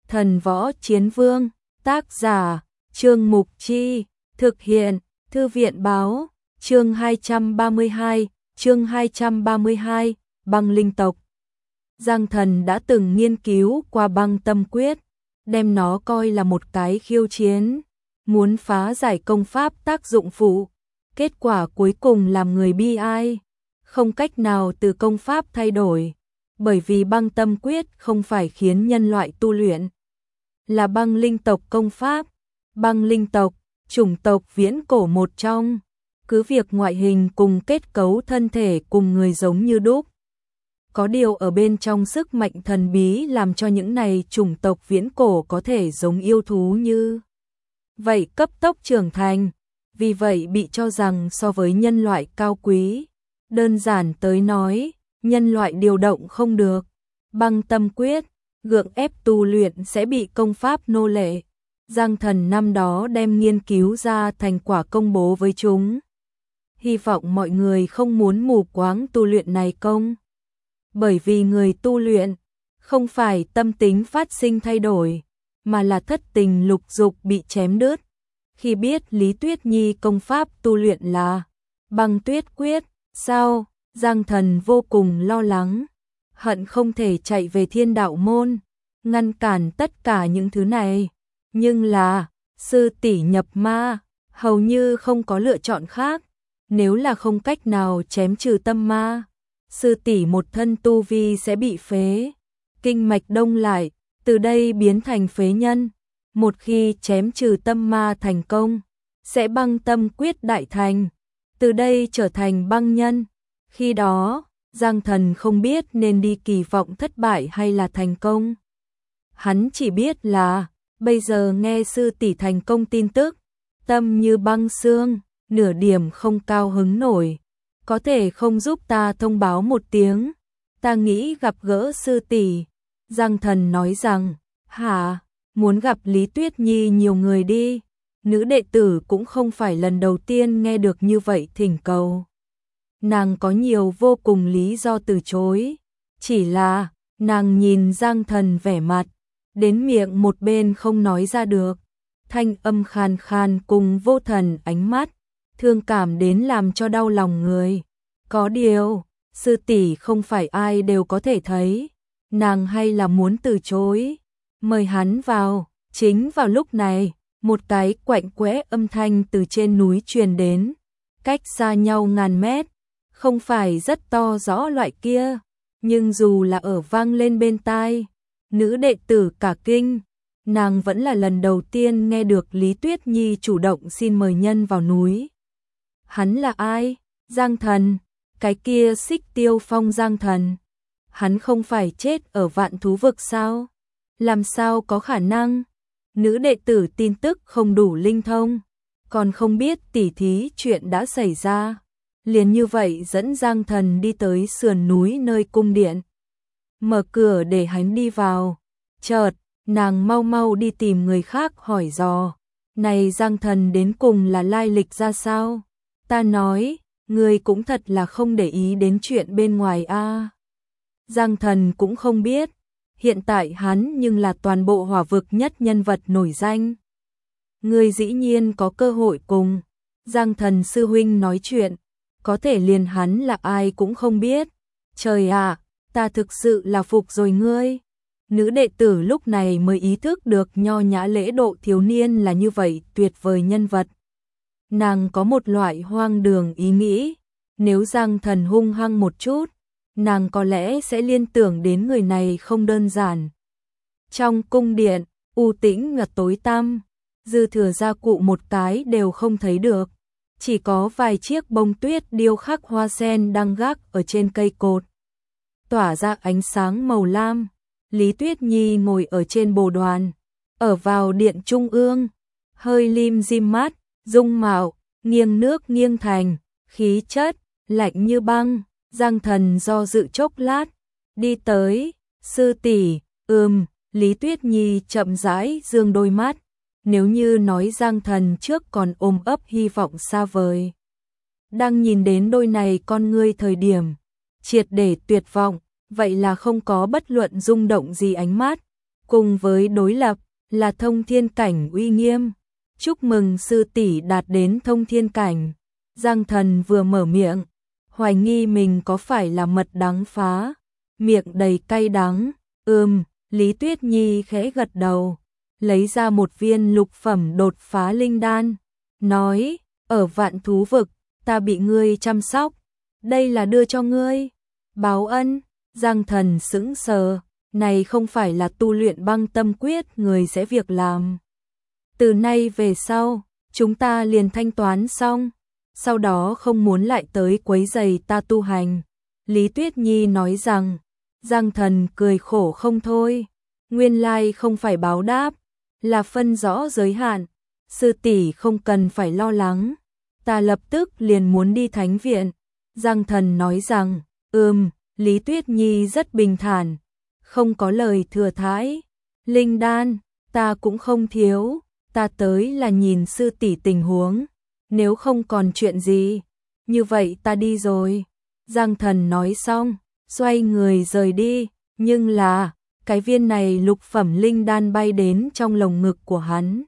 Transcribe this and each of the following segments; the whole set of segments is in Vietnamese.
Thần Võ Chiến Vương, tác giả, Trương Mục Chi, thực hiện, Thư viện báo, chương 232, băng linh tộc. Giang Thần đã từng nghiên cứu qua băng tâm quyết, đem nó coi là một cái khiêu chiến, muốn phá giải công pháp tác dụng phụ, kết quả cuối cùng làm người bi ai, không cách nào từ công pháp thay đổi, bởi vì băng tâm quyết không phải khiến nhân loại tu luyện, là băng linh tộc công pháp. Băng linh tộc, chủng tộc viễn cổ một trong, cứ việc ngoại hình cùng kết cấu thân thể cùng người giống như đúc. Có điều ở bên trong sức mạnh thần bí làm cho những này chủng tộc viễn cổ có thể giống yêu thú như vậy cấp tốc trưởng thành, vì vậy bị cho rằng so với nhân loại cao quý. Đơn giản tới nói, nhân loại điều động không được. Băng tâm quyết, gượng ép tu luyện sẽ bị công pháp nô lệ. Giang Thần năm đó đem nghiên cứu ra thành quả công bố với chúng. Hy vọng mọi người không muốn mù quáng tu luyện này công. Bởi vì người tu luyện, không phải tâm tính phát sinh thay đổi, mà là thất tình lục dục bị chém đứt. Khi biết Lý Tuyết Nhi công pháp tu luyện là băng tuyết quyết, sao, Giang Thần vô cùng lo lắng, hận không thể chạy về Thiên Đạo môn, ngăn cản tất cả những thứ này. Nhưng là, sư tỷ nhập ma, hầu như không có lựa chọn khác, nếu là không cách nào chém trừ tâm ma, sư tỷ một thân tu vi sẽ bị phế, kinh mạch đông lại, từ đây biến thành phế nhân. Một khi chém trừ tâm ma thành công, sẽ băng tâm quyết đại thành, từ đây trở thành băng nhân. Khi đó, Giang Thần không biết nên đi kỳ vọng thất bại hay là thành công. Hắn chỉ biết là, bây giờ nghe sư tỷ thành công tin tức, tâm như băng xương, nửa điểm không cao hứng nổi. Có thể không giúp ta thông báo một tiếng, ta nghĩ gặp gỡ sư tỷ. Giang Thần nói rằng, hả, muốn gặp Lý Tuyết Nhi nhiều người đi. Nữ đệ tử cũng không phải lần đầu tiên nghe được như vậy thỉnh cầu. Nàng có nhiều vô cùng lý do từ chối, chỉ là nàng nhìn Giang Thần vẻ mặt, đến miệng một bên không nói ra được, thanh âm khàn khàn cùng vô thần ánh mắt, thương cảm đến làm cho đau lòng người. Có điều, sư tỷ không phải ai đều có thể thấy, nàng hay là muốn từ chối, mời hắn vào. Chính vào lúc này, một cái quạnh quẽ âm thanh từ trên núi truyền đến, cách xa nhau ngàn mét, không phải rất to rõ loại kia, nhưng dù là ở vang lên bên tai, nữ đệ tử cả kinh, nàng vẫn là lần đầu tiên nghe được Lý Tuyết Nhi chủ động xin mời nhân vào núi. Hắn là ai? Giang Thần, cái kia Xích Tiêu Phong Giang Thần. Hắn không phải chết ở Vạn Thú Vực sao? Làm sao có khả năng? Nữ đệ tử tin tức không đủ linh thông, còn không biết tỉ thí chuyện đã xảy ra. Liền như vậy dẫn Giang Thần đi tới sườn núi nơi cung điện. Mở cửa để hắn đi vào. Chợt, nàng mau mau đi tìm người khác hỏi dò. Này Giang Thần đến cùng là lai lịch ra sao? Ta nói, người cũng thật là không để ý đến chuyện bên ngoài a. Giang Thần cũng không biết. Hiện tại hắn nhưng là toàn bộ hỏa vực nhất nhân vật nổi danh. Người dĩ nhiên có cơ hội cùng Giang Thần sư huynh nói chuyện, có thể liền hắn là ai cũng không biết. Trời ạ, ta thực sự là phục rồi ngươi. Nữ đệ tử lúc này mới ý thức được nho nhã lễ độ thiếu niên là như vậy tuyệt vời nhân vật. Nàng có một loại hoang đường ý nghĩ, nếu Giang Thần hung hăng một chút, nàng có lẽ sẽ liên tưởng đến người này không đơn giản. Trong cung điện, u tĩnh ngập tối tăm, dư thừa gia cụ một cái đều không thấy được, chỉ có vài chiếc bông tuyết điêu khắc hoa sen đang gác ở trên cây cột, tỏa ra ánh sáng màu lam. Lý Tuyết Nhi ngồi ở trên bồ đoàn, ở vào điện trung ương, hơi lim dim mắt, dung mạo nghiêng nước nghiêng thành, khí chất lạnh như băng. Giang Thần do dự chốc lát, đi tới, sư tỷ, Lý Tuyết Nhi chậm rãi dương đôi mắt, nếu như nói Giang Thần trước còn ôm ấp hy vọng xa vời. Đang nhìn đến đôi này con ngươi thời điểm, triệt để tuyệt vọng, vậy là không có bất luận rung động gì ánh mắt, cùng với đối lập là thông thiên cảnh uy nghiêm. Chúc mừng sư tỷ đạt đến thông thiên cảnh. Giang Thần vừa mở miệng, hoài nghi mình có phải là mật đắng phá, miệng đầy cay đắng. Lý Tuyết Nhi khẽ gật đầu, lấy ra một viên lục phẩm đột phá linh đan, nói, ở Vạn Thú Vực, ta bị ngươi chăm sóc, đây là đưa cho ngươi, báo ân. Giang Thần sững sờ, này không phải là tu luyện băng tâm quyết người sẽ việc làm. Từ nay về sau, chúng ta liền thanh toán xong, sau đó không muốn lại tới quấy rầy ta tu hành. Lý Tuyết Nhi nói rằng. Giang Thần cười khổ không thôi, nguyên lai không phải báo đáp, là phân rõ giới hạn. Sư tỷ không cần phải lo lắng, ta lập tức liền muốn đi thánh viện. Giang Thần nói rằng, Lý Tuyết Nhi rất bình thản, không có lời thừa thãi. Linh đan, ta cũng không thiếu, ta tới là nhìn sư tỷ tình huống, nếu không còn chuyện gì, như vậy ta đi rồi. Giang Thần nói xong, xoay người rời đi, nhưng là, cái viên này lục phẩm linh đan bay đến trong lồng ngực của hắn.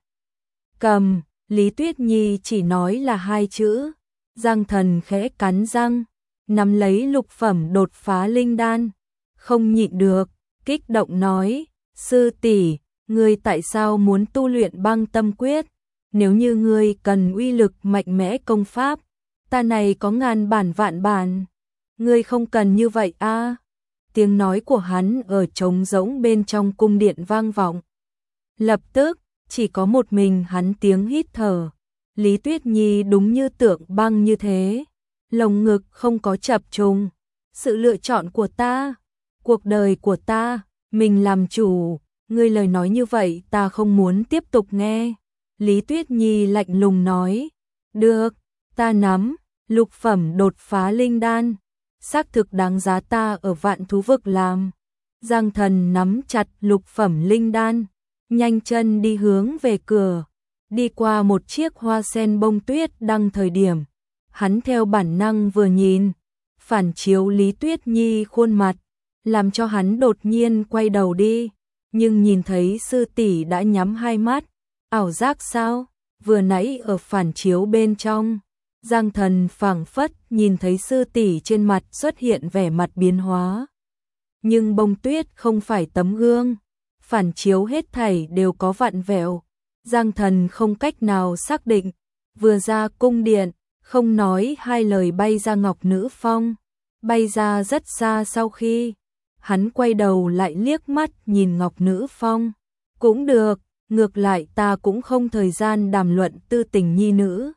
Cầm, Lý Tuyết Nhi chỉ nói là 2 chữ. Giang Thần khẽ cắn răng, nắm lấy lục phẩm đột phá linh đan, không nhịn được, kích động nói, sư tỷ, ngươi tại sao muốn tu luyện băng tâm quyết? Nếu như ngươi cần uy lực mạnh mẽ công pháp, ta này có ngàn bản vạn bản. Ngươi không cần như vậy a. Tiếng nói của hắn ở trống rỗng bên trong cung điện vang vọng. Lập tức, chỉ có một mình hắn tiếng hít thở. Lý Tuyết Nhi đúng như tượng băng như thế, lồng ngực không có chập trùng. Sự lựa chọn của ta, cuộc đời của ta, mình làm chủ, ngươi lời nói như vậy ta không muốn tiếp tục nghe. Lý Tuyết Nhi lạnh lùng nói, được, ta nắm, lục phẩm đột phá linh đan, xác thực đáng giá ta ở Vạn Thú Vực làm. Giang Thần nắm chặt lục phẩm linh đan, nhanh chân đi hướng về cửa, đi qua một chiếc hoa sen bông tuyết đang thời điểm. Hắn theo bản năng vừa nhìn, phản chiếu Lý Tuyết Nhi khuôn mặt, làm cho hắn đột nhiên quay đầu đi, nhưng nhìn thấy sư tỷ đã nhắm 2 mắt, ảo giác sao? Vừa nãy ở phản chiếu bên trong, Giang Thần phảng phất nhìn thấy sư tỷ trên mặt xuất hiện vẻ mặt biến hóa. Nhưng bông tuyết không phải tấm gương, phản chiếu hết thảy đều có vặn vẹo. Giang Thần không cách nào xác định, vừa ra cung điện, không nói 2 lời bay ra Ngọc Nữ Phong, bay ra rất xa. Sau khi hắn quay đầu lại liếc mắt nhìn Ngọc Nữ Phong, cũng được, ngược lại ta cũng không thời gian đàm luận tư tình nhi nữ.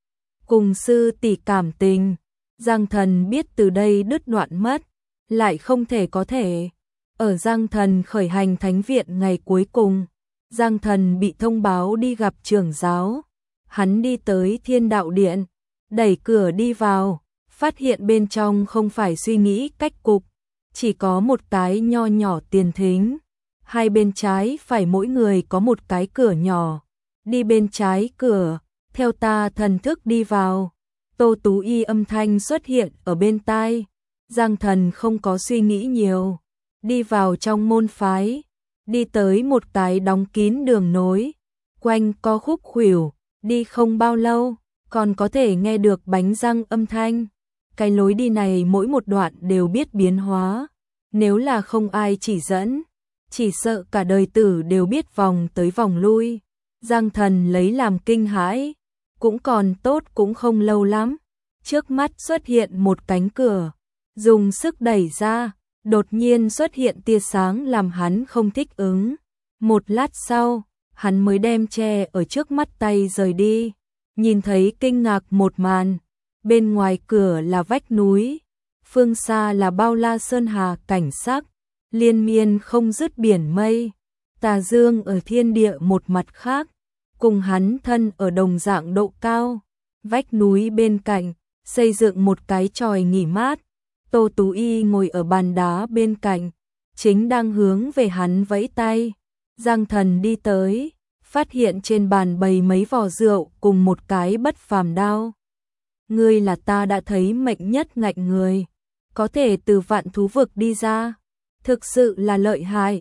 Cùng sư tỷ cảm tình, Giang Thần biết từ đây đứt đoạn mất, lại không thể có thể. Ở Giang Thần khởi hành thánh viện ngày cuối cùng, Giang Thần bị thông báo đi gặp trưởng giáo. Hắn đi tới Thiên Đạo Điện, đẩy cửa đi vào, phát hiện bên trong không phải suy nghĩ cách cục, chỉ có một cái nho nhỏ tiền thính. 2 bên trái phải mỗi người có một cái cửa nhỏ. Đi bên trái cửa, theo ta thần thức đi vào. Tô Tú Y âm thanh xuất hiện ở bên tai. Giang Thần không có suy nghĩ nhiều, đi vào trong môn phái, đi tới một cái đóng kín đường nối, quanh co khúc khuỷu, đi không bao lâu, còn có thể nghe được bánh răng âm thanh. Cái lối đi này mỗi một đoạn đều biết biến hóa, nếu là không ai chỉ dẫn, chỉ sợ cả đời tử đều biết vòng tới vòng lui. Giang Thần lấy làm kinh hãi, cũng còn tốt cũng không lâu lắm, trước mắt xuất hiện một cánh cửa, dùng sức đẩy ra, đột nhiên xuất hiện tia sáng làm hắn không thích ứng. Một lát sau, hắn mới đem che ở trước mắt tay rời đi, nhìn thấy kinh ngạc một màn, bên ngoài cửa là vách núi, phương xa là bao la sơn hà cảnh sắc, liên miên không dứt biển mây, tà dương ở thiên địa một mặt khác, cùng hắn thân ở đồng dạng độ cao. Vách núi bên cạnh, xây dựng một cái chòi nghỉ mát, Tô Tú Y ngồi ở bàn đá bên cạnh, chính đang hướng về hắn vẫy tay. Giang Thần đi tới, phát hiện trên bàn bày mấy vò rượu cùng một cái bất phàm đao. Ngươi là ta đã thấy mệnh nhất ngạnh người, có thể từ Vạn Thú Vực đi ra, thực sự là lợi hại.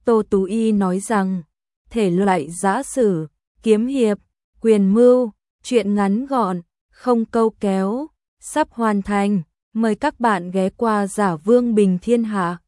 Tô Tú Y nói rằng, thể loại giã sử, kiếm hiệp, quyền mưu, truyện ngắn gọn, không câu kéo, sắp hoàn thành. Mời các bạn ghé qua Giả Vương Bình Thiên Hạ.